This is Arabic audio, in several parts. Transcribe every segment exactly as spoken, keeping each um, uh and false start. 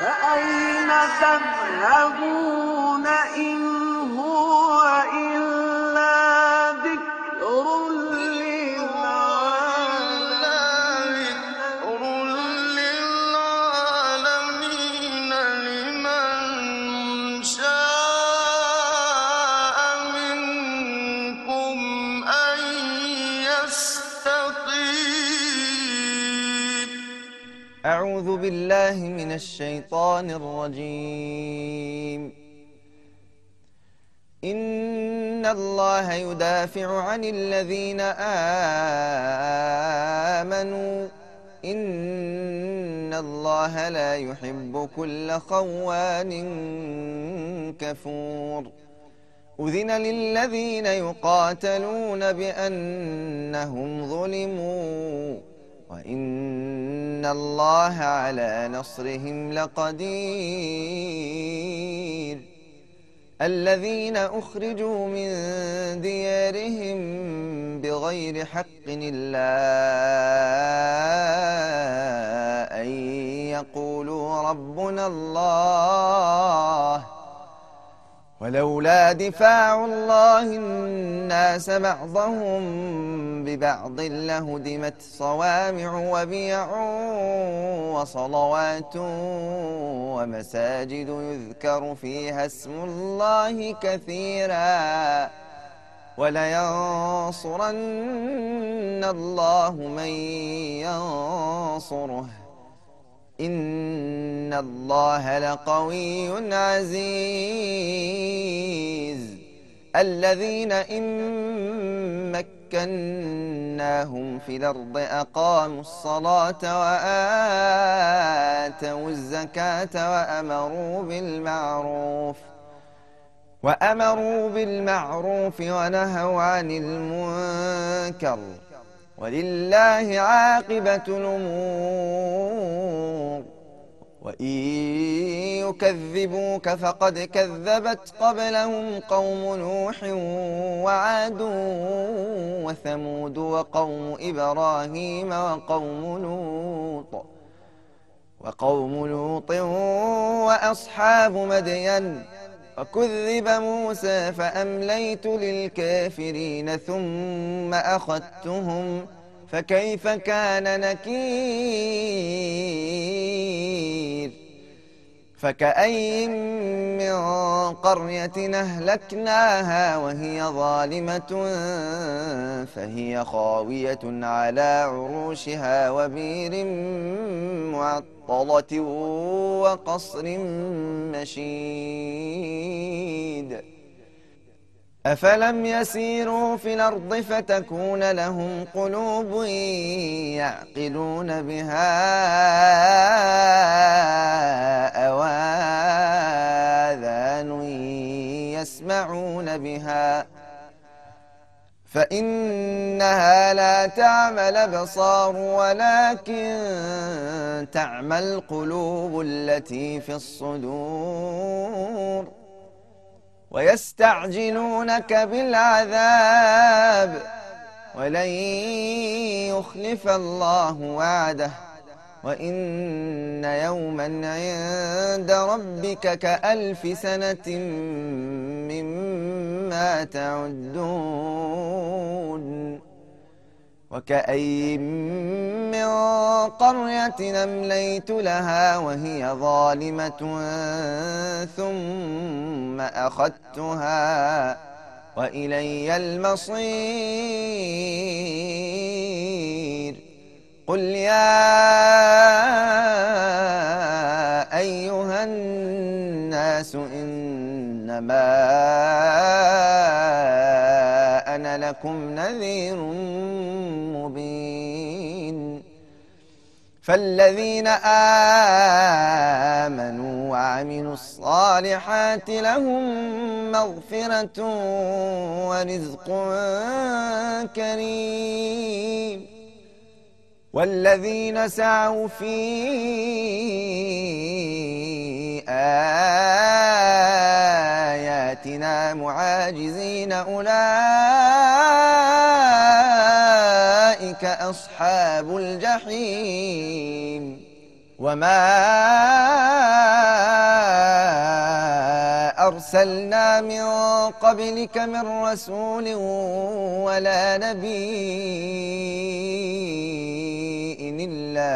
فأين تذهبون إن هو إلا ذكر للعالمين لمن شاء منكم أن يستقيم. أعوذ بالله من الشيطان الرجيم. إن الله يدافع عن الذين آمنوا إن الله لا يحب كل خوان كفور. أذن للذين يقاتلون بأنهم ظلموا وإن الله على نصرهم لقدير. الذين أخرجوا من ديارهم بغير حق إلا أن يقولوا ربنا الله ولولا دفاع الله الناس بعضهم ببعض لهدمت صوامع وبيع وصلوات ومساجد يذكر فيها اسم الله كثيرا ولينصرن الله من ينصره إن الله لقوي عزيز. الذين إن مكناهم في الأرض أقاموا الصلاة وآتوا الزكاة وأمروا بالمعروف وأمروا بالمعروف ونهوا عن المنكر ولله عاقبة الأمور. وإن يكذبوك فقد كذبت قبلهم قوم نوح وعاد وثمود وقوم إبراهيم وقوم لوط وقوم لوط وأصحاب مدين وكذب موسى فأمليت للكافرين ثم أخذتهم فكيف كان نكير. فكأين من قرية أهلكناها وهي ظالمة فهي خاوية على عروشها وبير معطلة وقصر مشيد. أفلم يسيروا في الأرض فتكون لهم قلوب يعقلون بها أو آذان يسمعون بها فإنها لا تعمى الأبصار ولكن تعمى القلوب التي في الصدور. ويستعجلونك بالعذاب ولن يخلف الله وعده وإن يوما عند ربك كألف سنة مما تعدون. وكأين من قرية أمليت لها وهي ظالمة ثم أخذتها وإلي المصير. قل يا أيها الناس إنما أنا لكم نذير مبين. فالذين آمنوا وعملوا الصالحات لهم مغفرة ورزق كريم. والذين سعوا في آياتنا معاجزين أولئك أصحاب الجحيم. وما أرسلنا من قبلك من رسول ولا نبي إلا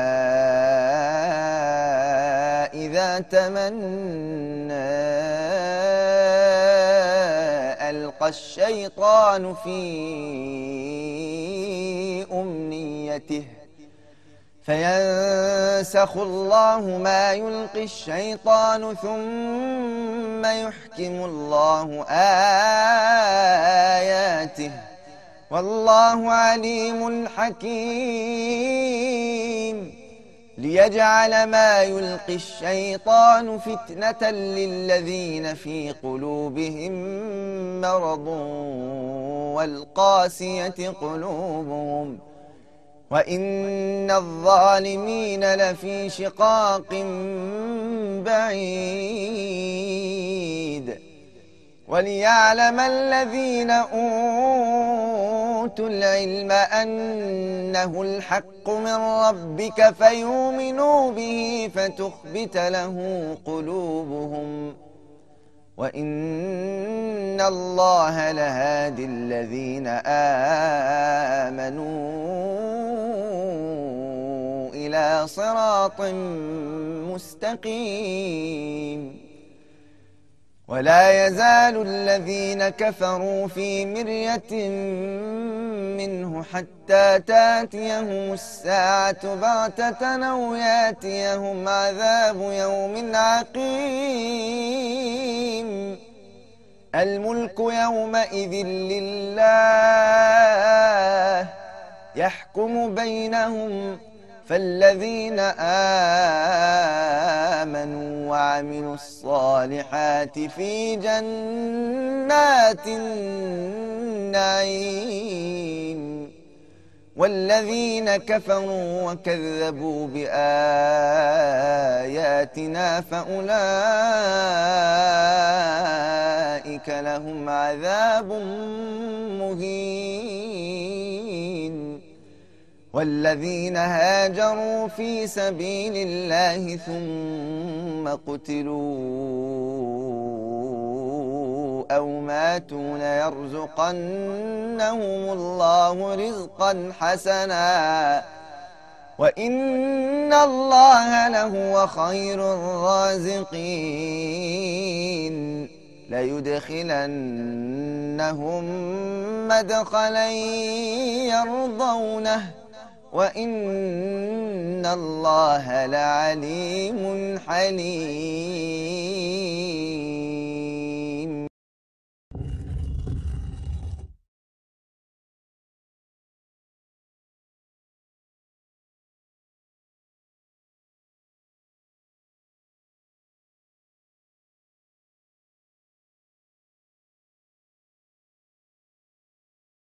إذا تمنى ألقى الشيطان في أمنيته فينسخ الله ما يلقي الشيطان ثم يحكم الله آياته والله عليم حكيم ليجعل ما يلقي الشيطان فتنة للذين في قلوبهم مرض والقاسية قلوبهم وإن الظالمين لفي شقاق بعيد وليعلم الذين أوتوا العلم أنه الحق من ربك فيؤمنوا به فتخبت له قلوبهم وإن الله لهادي الذين آمنوا إلى صراط مستقيم ولا يزال الذين كفروا في مرية منه حتى تاتيهم الساعة بغتة أو ياتيهم عذاب يوم عقيم الملك يومئذ لله يحكم بينهم فالذين آمنوا وعملوا الصالحات في جنات النعيم والذين كفروا وكذبوا بآياتنا فأولئك لهم عذاب مهين والذين هاجروا في سبيل الله ثم قتلوا أو ماتوا ليرزقنهم الله رزقا حسنا وإن الله لهو خير الرازقين ليدخلنهم مدخلا يرضونه وإن الله لعليم حليم